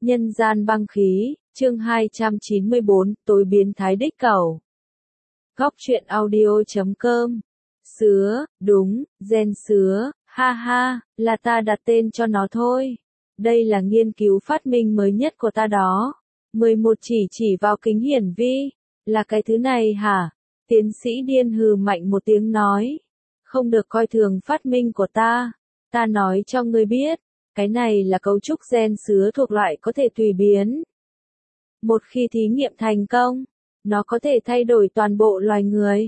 Nhân gian băng khí, chương 294, tối biến thái đích cẩu. Góc truyện audio.com. Sứa, đúng, gen sứa, ha ha, là ta đặt tên cho nó thôi. Đây là nghiên cứu phát minh mới nhất của ta đó. 11 chỉ vào kính hiển vi. Là cái thứ này hả? Tiến sĩ điên hừ mạnh một tiếng nói. Không được coi thường phát minh của ta. Ta nói cho ngươi biết. Cái này là cấu trúc gen sứa thuộc loại có thể tùy biến. Một khi thí nghiệm thành công, nó có thể thay đổi toàn bộ loài người.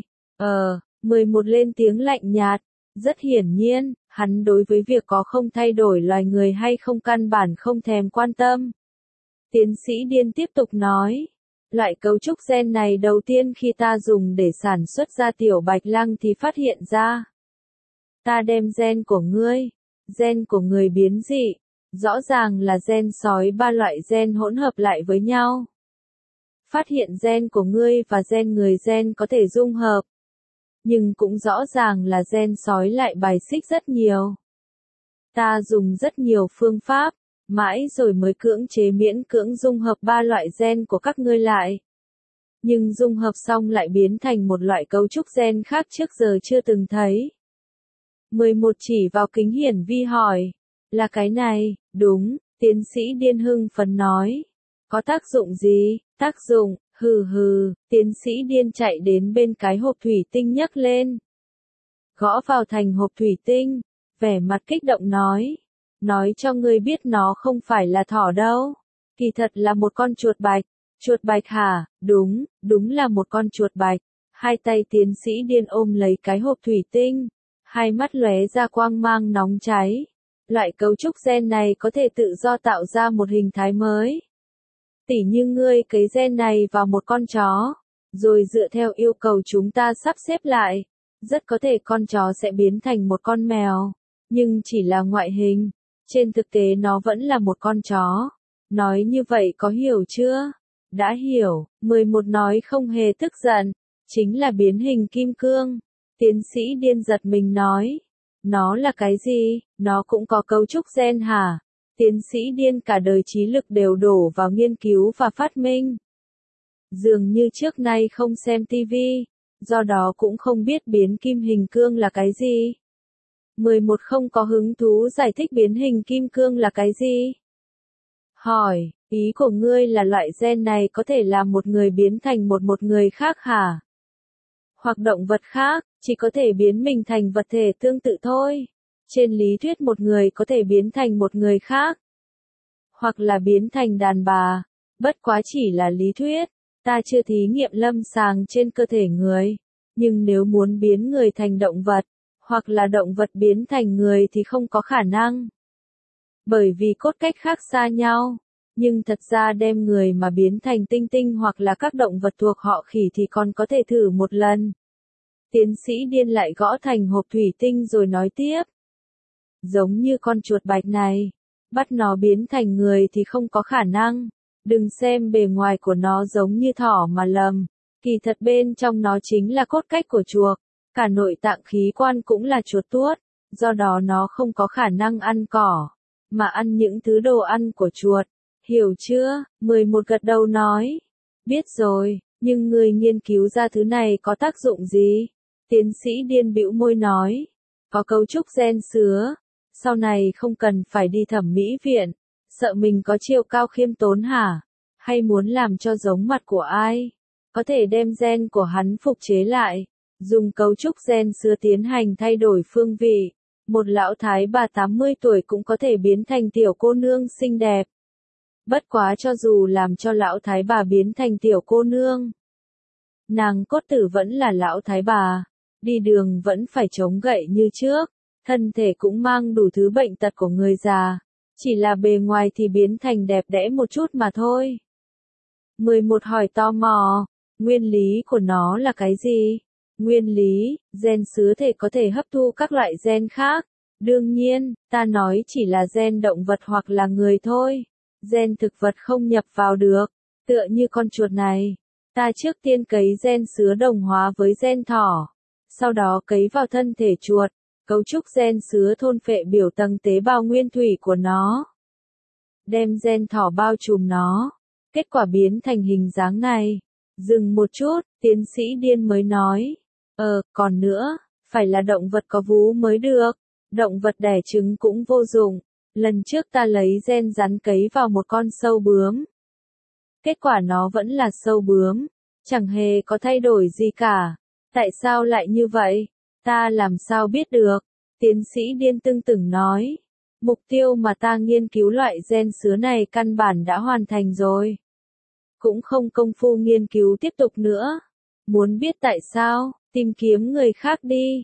11 lên tiếng lạnh nhạt. Rất hiển nhiên, hắn đối với việc có không thay đổi loài người hay không căn bản không thèm quan tâm. Tiến sĩ điên tiếp tục nói. Loại cấu trúc gen này đầu tiên khi ta dùng để sản xuất ra tiểu bạch lăng thì phát hiện ra. Ta đem gen của ngươi, gen của người biến dị, rõ ràng là gen sói ba loại gen hỗn hợp lại với nhau. Phát hiện gen của ngươi và gen người gen có thể dung hợp. Nhưng cũng rõ ràng là gen sói lại bài xích rất nhiều. Ta dùng rất nhiều phương pháp, mãi rồi mới cưỡng chế miễn cưỡng dung hợp ba loại gen của các ngươi lại. Nhưng dung hợp xong lại biến thành một loại cấu trúc gen khác trước giờ chưa từng thấy. 11 chỉ vào kính hiển vi hỏi. Là cái này, đúng, tiến sĩ điên hưng phấn nói. Có tác dụng gì? Tác dụng, tiến sĩ điên chạy đến bên cái hộp thủy tinh nhấc lên. Gõ vào thành hộp thủy tinh, vẻ mặt kích động nói. Nói cho ngươi biết nó không phải là thỏ đâu. Kỳ thật là một con chuột bạch. Chuột bạch hả? Đúng là một con chuột bạch. Hai tay tiến sĩ điên ôm lấy cái hộp thủy tinh. Hai mắt lóe ra quang mang nóng cháy. Loại cấu trúc gen này có thể tự do tạo ra một hình thái mới. Tỉ như ngươi cấy gen này vào một con chó, rồi dựa theo yêu cầu chúng ta sắp xếp lại, rất có thể con chó sẽ biến thành một con mèo, nhưng chỉ là ngoại hình, trên thực tế nó vẫn là một con chó. Nói như vậy có hiểu chưa? Đã hiểu, 11 nói không hề tức giận, chính là biến hình kim cương. Tiến sĩ điên giật mình nói, nó là cái gì? Nó cũng có cấu trúc gen hả? Tiến sĩ điên cả đời trí lực đều đổ vào nghiên cứu và phát minh. Dường như trước nay không xem tivi, do đó cũng không biết biến kim hình cương là cái gì. 11 không có hứng thú giải thích biến hình kim cương là cái gì. Hỏi, ý của ngươi là loại gen này có thể làm một người biến thành một người khác hả? Hoặc động vật khác, chỉ có thể biến mình thành vật thể tương tự thôi. Trên lý thuyết một người có thể biến thành một người khác. Hoặc là biến thành đàn bà. Bất quá chỉ là lý thuyết. Ta chưa thí nghiệm lâm sàng trên cơ thể người. Nhưng nếu muốn biến người thành động vật, hoặc là động vật biến thành người thì không có khả năng. Bởi vì cốt cách khác xa nhau. Nhưng thật ra đem người mà biến thành tinh tinh hoặc là các động vật thuộc họ khỉ thì còn có thể thử một lần. Tiến sĩ điên lại gõ thành hộp thủy tinh rồi nói tiếp. Giống như con chuột bạch này, bắt nó biến thành người thì không có khả năng. Đừng xem bề ngoài của nó giống như thỏ mà lầm. Kỳ thật bên trong nó chính là cốt cách của chuột. Cả nội tạng khí quan cũng là chuột tuốt. Do đó nó không có khả năng ăn cỏ, mà ăn những thứ đồ ăn của chuột. Hiểu chưa? 11 gật đầu nói. Biết rồi, nhưng người nghiên cứu ra thứ này có tác dụng gì? Tiến sĩ điên bĩu môi nói. Có cấu trúc gen sứa. Sau này không cần phải đi thẩm mỹ viện. Sợ mình có chiều cao khiêm tốn hả? Hay muốn làm cho giống mặt của ai? Có thể đem gen của hắn phục chế lại. Dùng cấu trúc gen sứa tiến hành thay đổi phương vị. Một lão thái bà 80 tuổi cũng có thể biến thành tiểu cô nương xinh đẹp. Bất quá cho dù làm cho lão thái bà biến thành tiểu cô nương, nàng cốt tử vẫn là lão thái bà. Đi đường vẫn phải chống gậy như trước. Thân thể cũng mang đủ thứ bệnh tật của người già. Chỉ là bề ngoài thì biến thành đẹp đẽ một chút mà thôi. 11 hỏi tò mò. Nguyên lý của nó là cái gì? Nguyên lý, gen sứa thể có thể hấp thu các loại gen khác. Đương nhiên, ta nói chỉ là gen động vật hoặc là người thôi. Gen thực vật không nhập vào được. Tựa như con chuột này. Ta trước tiên cấy gen sứa đồng hóa với gen thỏ. Sau đó cấy vào thân thể chuột. Cấu trúc gen sứa thôn phệ biểu tầng tế bào nguyên thủy của nó. đem gen thỏ bao trùm nó. Kết quả biến thành hình dáng này. Dừng một chút, tiến sĩ điên mới nói. Còn nữa, phải là động vật có vú mới được. Động vật đẻ trứng cũng vô dụng. Lần trước ta lấy gen rắn cấy vào một con sâu bướm. Kết quả nó vẫn là sâu bướm. Chẳng hề có thay đổi gì cả. Tại sao lại như vậy? Ta làm sao biết được? Tiến sĩ điên tưng tửng nói. Mục tiêu mà ta nghiên cứu loại gen sứa này căn bản đã hoàn thành rồi. Cũng không công phu nghiên cứu tiếp tục nữa. Muốn biết tại sao, tìm kiếm người khác đi.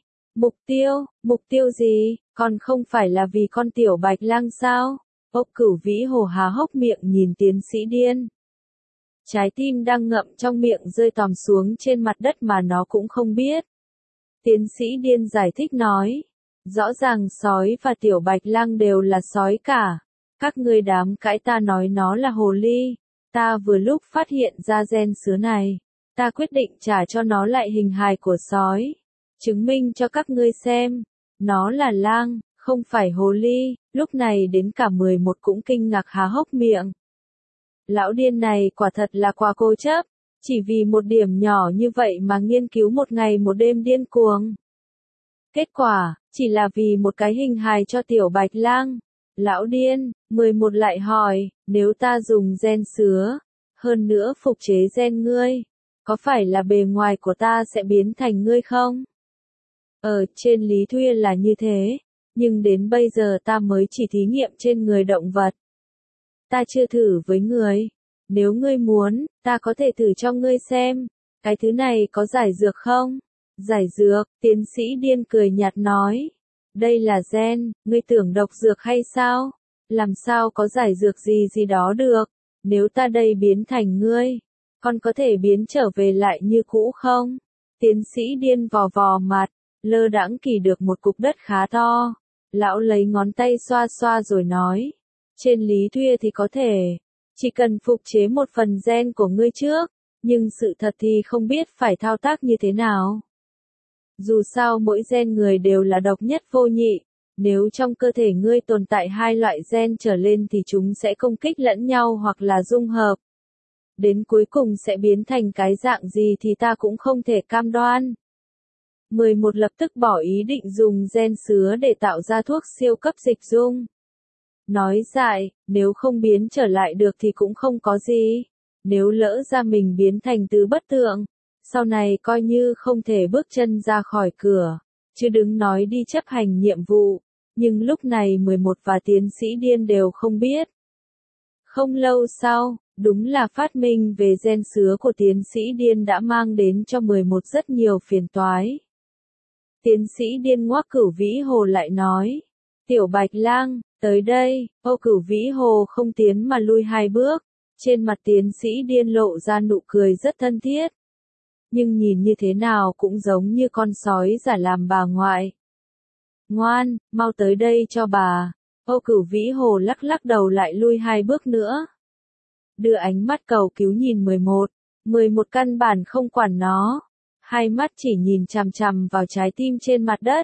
Mục tiêu gì, còn không phải là vì con tiểu bạch lang sao? Ốc Cửu Vĩ Hồ há hốc miệng nhìn tiến sĩ điên. Trái tim đang ngậm trong miệng rơi tòm xuống trên mặt đất mà nó cũng không biết. Tiến sĩ điên giải thích nói. Rõ ràng sói và tiểu bạch lang đều là sói cả. Các ngươi đám cãi ta nói nó là hồ ly. Ta vừa lúc phát hiện ra gen sứa này. Ta quyết định trả cho nó lại hình hài của sói. Chứng minh cho các ngươi xem. Nó là lang, không phải hồ ly. Lúc này đến cả 11 cũng kinh ngạc há hốc miệng. Lão điên này quả thật là quá cố chấp. Chỉ vì một điểm nhỏ như vậy mà nghiên cứu một ngày một đêm điên cuồng. Kết quả, chỉ là vì một cái hình hài cho tiểu bạch lang. Lão điên, 11 lại hỏi, nếu ta dùng gen sứa, hơn nữa phục chế gen ngươi, có phải là bề ngoài của ta sẽ biến thành ngươi không? Trên lý thuyết là như thế, nhưng đến bây giờ ta mới chỉ thí nghiệm trên người động vật. Ta chưa thử với người. Nếu ngươi muốn, ta có thể thử cho ngươi xem. Cái thứ này có giải dược không? Giải dược, tiến sĩ điên cười nhạt nói. Đây là gen, ngươi tưởng độc dược hay sao? Làm sao có giải dược gì gì đó được? Nếu ta đây biến thành ngươi, con có thể biến trở về lại như cũ không? Tiến sĩ điên vò vò mặt, lơ đãng kỳ được một cục đất khá to. Lão lấy ngón tay xoa xoa rồi nói. Trên lý thuyết thì có thể. Chỉ cần phục chế một phần gen của ngươi trước, nhưng sự thật thì không biết phải thao tác như thế nào. Dù sao mỗi gen người đều là độc nhất vô nhị, nếu trong cơ thể ngươi tồn tại hai loại gen trở lên thì chúng sẽ công kích lẫn nhau hoặc là dung hợp. Đến cuối cùng sẽ biến thành cái dạng gì thì ta cũng không thể cam đoan. 11 lập tức bỏ ý định dùng gen sứa để tạo ra thuốc siêu cấp dịch dung. Nói dại, nếu không biến trở lại được thì cũng không có gì. Nếu lỡ ra mình biến thành tứ bất tượng, sau này coi như không thể bước chân ra khỏi cửa, chứ đừng nói đi chấp hành nhiệm vụ. Nhưng lúc này 11 và tiến sĩ điên đều không biết. Không lâu sau, đúng là phát minh về gen sứa của tiến sĩ điên đã mang đến cho 11 rất nhiều phiền toái. Tiến sĩ điên ngoác Cửu Vĩ Hồ lại nói. Tiểu bạch lang, tới đây. Cửu Vĩ Hồ không tiến mà lui 2 bước. Trên mặt tiến sĩ điên lộ ra nụ cười rất thân thiết. Nhưng nhìn như thế nào cũng giống như con sói giả làm bà ngoại. Ngoan, mau tới đây cho bà. Cửu Vĩ Hồ lắc lắc đầu lại lui 2 bước nữa. Đưa ánh mắt cầu cứu nhìn 11. 11 căn bản không quản nó. Hai mắt chỉ nhìn chằm chằm vào trái tim trên mặt đất.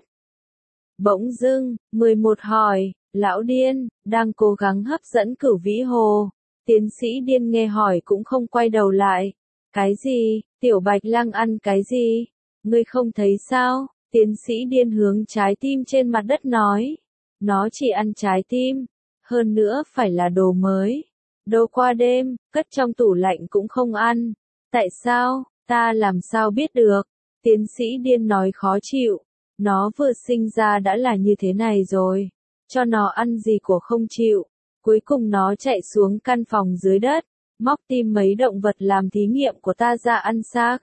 Bỗng dưng, 11 hỏi, lão điên, đang cố gắng hấp dẫn Cửu Vĩ Hồ. Tiến sĩ điên nghe hỏi cũng không quay đầu lại. Cái gì, tiểu bạch lang ăn cái gì? Ngươi không thấy sao? Tiến sĩ điên hướng trái tim trên mặt đất nói. Nó chỉ ăn trái tim. Hơn nữa phải là đồ mới. Đồ qua đêm, cất trong tủ lạnh cũng không ăn. Tại sao? Ta làm sao biết được? Tiến sĩ điên nói khó chịu. Nó vừa sinh ra đã là như thế này rồi. Cho nó ăn gì của không chịu. Cuối cùng nó chạy xuống căn phòng dưới đất, móc tim mấy động vật làm thí nghiệm của ta ra ăn xác.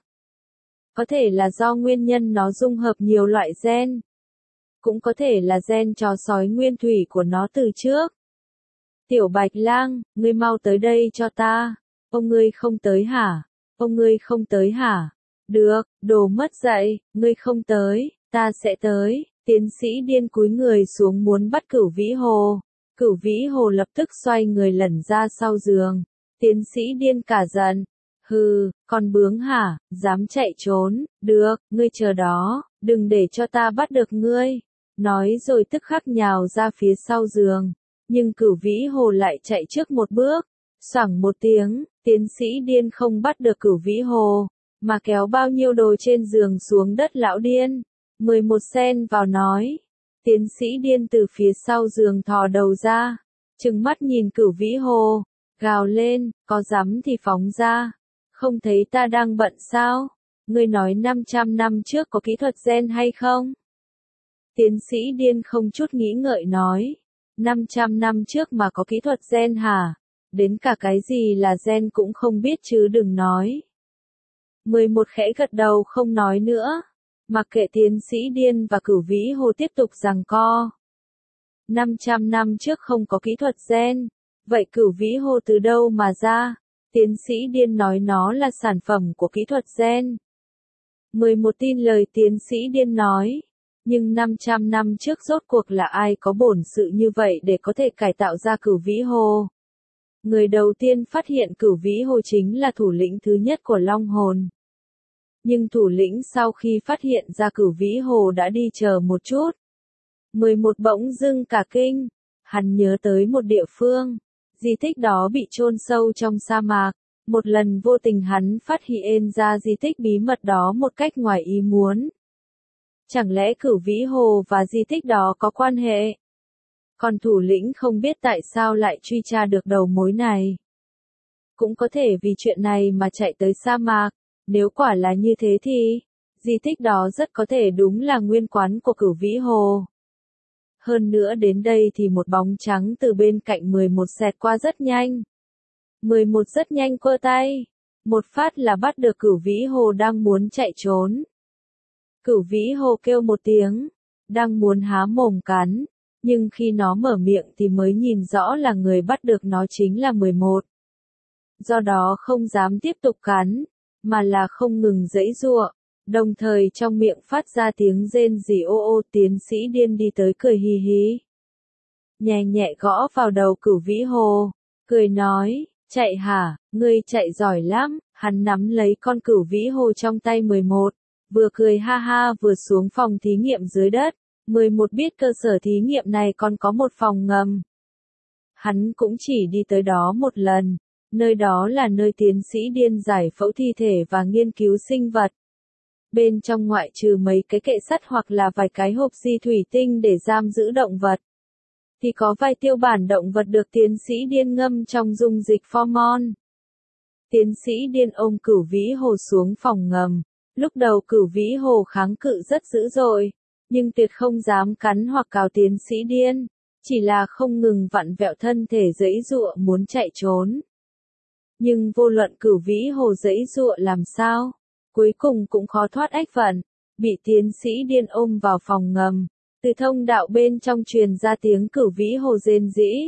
Có thể là do nguyên nhân nó dung hợp nhiều loại gen. Cũng có thể là gen chó sói nguyên thủy của nó từ trước. Tiểu bạch lang, ngươi mau tới đây cho ta. Ngươi không tới hả? Ngươi không tới hả? Được, đồ mất dạy, ngươi không tới, ta sẽ tới. Tiến sĩ điên cúi người xuống muốn bắt Cửu Vĩ Hồ. Cửu Vĩ Hồ lập tức xoay người lẩn ra sau giường. Tiến sĩ điên cả giận. Hừ, con bướng hả, dám chạy trốn, được, ngươi chờ đó, đừng để cho ta bắt được ngươi. Nói rồi tức khắc nhào ra phía sau giường. Nhưng Cửu Vĩ Hồ lại chạy trước một bước. Xoảng một tiếng, tiến sĩ điên không bắt được Cửu Vĩ Hồ, mà kéo bao nhiêu đồ trên giường xuống đất lão điên. 11 xen vào nói. Tiến sĩ điên từ phía sau giường thò đầu ra, trừng mắt nhìn Cửu Vĩ Hồ, gào lên, có dám thì phóng ra. Không thấy ta đang bận sao? Ngươi nói 500 năm trước có kỹ thuật gen hay không? Tiến sĩ điên không chút nghĩ ngợi nói. 500 năm trước mà có kỹ thuật gen hả? Đến cả cái gì là gen cũng không biết chứ đừng nói. 11 khẽ gật đầu không nói nữa. Mặc kệ tiến sĩ điên và Cửu Vĩ Hồ tiếp tục giằng co. 500 năm trước không có kỹ thuật gen. Vậy Cửu Vĩ Hồ từ đâu mà ra? Tiến sĩ điên nói nó là sản phẩm của kỹ thuật gen. 11 tin lời tiến sĩ điên nói. Nhưng 500 năm trước rốt cuộc là ai có bổn sự như vậy để có thể cải tạo ra Cửu Vĩ Hồ? Người đầu tiên phát hiện Cửu Vĩ Hồ chính là thủ lĩnh thứ nhất của Long Hồn. Nhưng thủ lĩnh sau khi phát hiện ra Cửu Vĩ Hồ đã đi chờ một chút. 11 bỗng dưng cả kinh. Hắn nhớ tới một địa phương. Di tích đó bị chôn sâu trong sa mạc. Một lần vô tình hắn phát hiện ra di tích bí mật đó một cách ngoài ý muốn. Chẳng lẽ Cửu Vĩ Hồ và di tích đó có quan hệ? Còn thủ lĩnh không biết tại sao lại truy tra được đầu mối này. Cũng có thể vì chuyện này mà chạy tới sa mạc. Nếu quả là như thế thì, di tích đó rất có thể đúng là nguyên quán của Cửu Vĩ Hồ. Hơn nữa đến đây thì một bóng trắng từ bên cạnh 11 xẹt qua rất nhanh. 11 rất nhanh quơ tay. Một phát là bắt được Cửu Vĩ Hồ đang muốn chạy trốn. Cửu Vĩ Hồ kêu một tiếng, đang muốn há mồm cắn. Nhưng khi nó mở miệng thì mới nhìn rõ là người bắt được nó chính là 11. Do đó không dám tiếp tục cắn, mà là không ngừng giãy giụa, đồng thời trong miệng phát ra tiếng rên rỉ ô ô. Tiến sĩ điên đi tới cười hì hì. Nhẹ nhẹ gõ vào đầu Cửu Vĩ Hồ, cười nói, chạy hả, ngươi chạy giỏi lắm. Hắn nắm lấy con Cửu Vĩ Hồ trong tay 11, vừa cười ha ha vừa xuống phòng thí nghiệm dưới đất. 11 biết cơ sở thí nghiệm này còn có một phòng ngầm. Hắn cũng chỉ đi tới đó một lần. Nơi đó là nơi tiến sĩ điên giải phẫu thi thể và nghiên cứu sinh vật. Bên trong ngoại trừ mấy cái kệ sắt hoặc là vài cái hộp di thủy tinh để giam giữ động vật, thì có vài tiêu bản động vật được tiến sĩ điên ngâm trong dung dịch pho-mon. Tiến sĩ điên ôm Cửu Vĩ Hồ xuống phòng ngầm. Lúc đầu Cửu Vĩ Hồ kháng cự rất dữ dội, nhưng tuyệt không dám cắn hoặc cào tiến sĩ điên, chỉ là không ngừng vặn vẹo thân thể giãy giụa muốn chạy trốn. Nhưng vô luận Cửu Vĩ Hồ giãy giụa làm sao, cuối cùng cũng khó thoát ách phận, bị tiến sĩ điên ôm vào phòng ngầm. Từ thông đạo bên trong truyền ra tiếng Cửu Vĩ Hồ rên rỉ.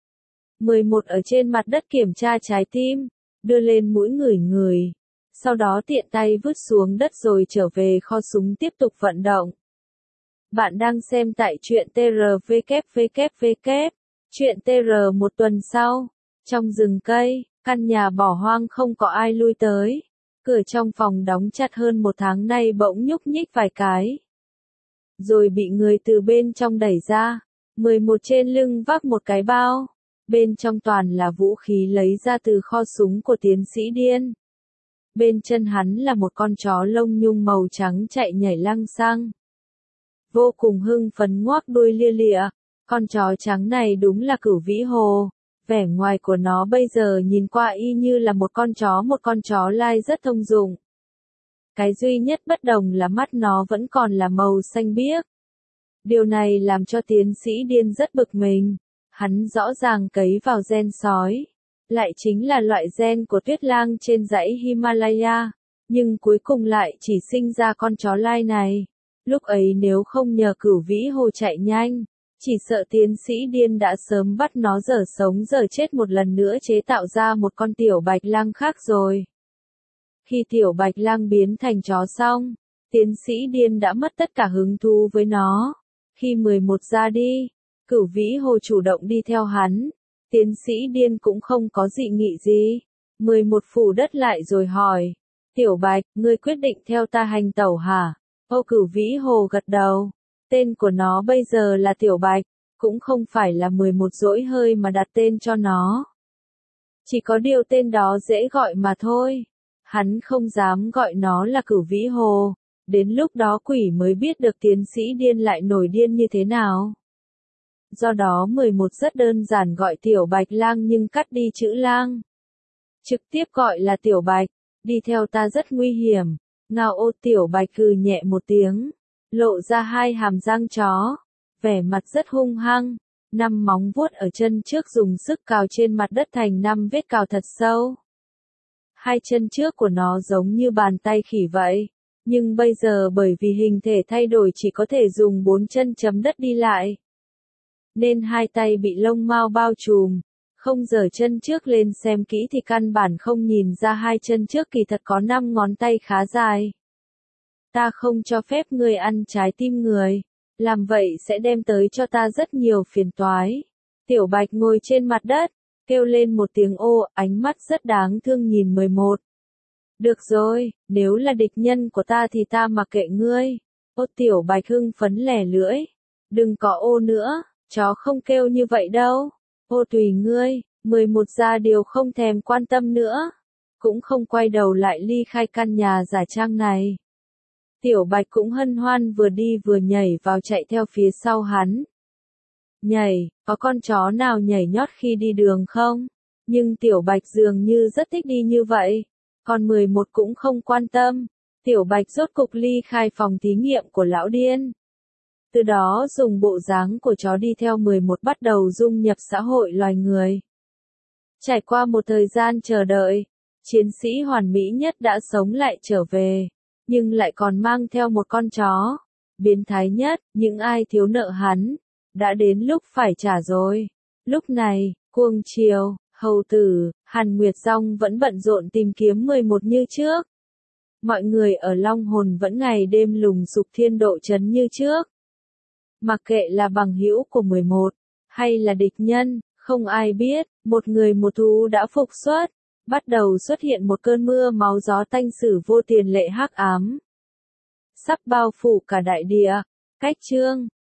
11 ở trên mặt đất kiểm tra trái tim, đưa lên mũi ngửi ngửi, sau đó tiện tay vứt xuống đất rồi trở về kho súng tiếp tục vận động. Bạn đang xem tại truyện TRVKVKVK. Truyện TR một tuần sau, trong rừng cây, căn nhà bỏ hoang không có ai lui tới. Cửa trong phòng đóng chặt hơn một tháng nay bỗng nhúc nhích vài cái. Rồi bị người từ bên trong đẩy ra. 11 trên lưng vác một cái bao. Bên trong toàn là vũ khí lấy ra từ kho súng của tiến sĩ điên. Bên chân hắn là một con chó lông nhung màu trắng chạy nhảy lăng xăng. Vô cùng hưng phấn ngoác đuôi lia lịa. Con chó trắng này đúng là Cửu Vĩ Hồ. Vẻ ngoài của nó bây giờ nhìn qua y như là một con chó lai rất thông dụng. Cái duy nhất bất đồng là mắt nó vẫn còn là màu xanh biếc. Điều này làm cho tiến sĩ điên rất bực mình. Hắn rõ ràng cấy vào gen sói. Lại chính là loại gen của tuyết lang trên dãy Himalaya. Nhưng cuối cùng lại chỉ sinh ra con chó lai này. Lúc ấy nếu không nhờ Cửu Vĩ Hồ chạy nhanh, chỉ sợ tiến sĩ điên đã sớm bắt nó dở sống dở chết một lần nữa chế tạo ra một con tiểu bạch lang khác rồi. Khi tiểu bạch lang biến thành chó xong, tiến sĩ điên đã mất tất cả hứng thú với nó. Khi 11 ra đi, Cửu Vĩ Hồ chủ động đi theo hắn. Tiến sĩ điên cũng không có dị nghị gì. 11 phủ đất lại rồi hỏi. Tiểu bạch, ngươi quyết định theo ta hành tẩu hả? Ô Cửu Vĩ Hồ gật đầu. Tên của nó bây giờ là Tiểu Bạch. cũng không phải là 11 dỗi hơi mà đặt tên cho nó. Chỉ có điều tên đó dễ gọi mà thôi. Hắn không dám gọi nó là Cửu Vĩ Hồ, đến lúc đó quỷ mới biết được tiến sĩ điên lại nổi điên như thế nào. Do đó 11 rất đơn giản gọi Tiểu Bạch Lang nhưng cắt đi chữ lang. Trực tiếp gọi là Tiểu Bạch, đi theo ta rất nguy hiểm. Ngao ô Tiểu Bạch cừ nhẹ một tiếng, lộ ra hai hàm răng chó, vẻ mặt rất hung hăng, 5 móng vuốt ở chân trước dùng sức cào trên mặt đất thành 5 vết cào thật sâu. Hai chân trước của nó giống như bàn tay khỉ vậy, nhưng bây giờ bởi vì hình thể thay đổi chỉ có thể dùng 4 chân chấm đất đi lại. Nên hai tay bị lông mao bao trùm, không giở chân trước lên xem kỹ thì căn bản không nhìn ra hai chân trước kỳ thật có 5 ngón tay khá dài. Ta không cho phép ngươi ăn trái tim người, làm vậy sẽ đem tới cho ta rất nhiều phiền toái. Tiểu Bạch ngồi trên mặt đất, kêu lên một tiếng ô, ánh mắt rất đáng thương nhìn 11. Được rồi, nếu là địch nhân của ta thì ta mặc kệ ngươi. Ô Tiểu Bạch hưng phấn lẻ lưỡi. Đừng có ô nữa, chó không kêu như vậy đâu. Ô tùy ngươi, 11 ra điều không thèm quan tâm nữa. Cũng không quay đầu lại ly khai căn nhà giả trang này. Tiểu Bạch cũng hân hoan vừa đi vừa nhảy vào chạy theo phía sau hắn. Nhảy, có con chó nào nhảy nhót khi đi đường không? Nhưng Tiểu Bạch dường như rất thích đi như vậy. Còn 11 cũng không quan tâm. Tiểu Bạch rốt cục ly khai phòng thí nghiệm của lão điên. Từ đó dùng bộ dáng của chó đi theo 11 bắt đầu dung nhập xã hội loài người. Trải qua một thời gian chờ đợi, chiến sĩ hoàn mỹ nhất đã sống lại trở về, nhưng lại còn mang theo một con chó. Biến thái nhất, những ai thiếu nợ hắn, đã đến lúc phải trả rồi. Lúc này, Cuồng Triều, Hầu Tử, Hàn Nguyệt Dong vẫn bận rộn tìm kiếm 11 như trước. Mọi người ở Long Hồn vẫn ngày đêm lùng sục thiên độ chấn như trước. Mặc kệ là bằng hữu của 11, hay là địch nhân, không ai biết, một người một thú đã phục xuất. Bắt đầu xuất hiện một cơn mưa máu gió tanh sử vô tiền lệ hắc ám. Sắp bao phủ cả đại địa. Cách chương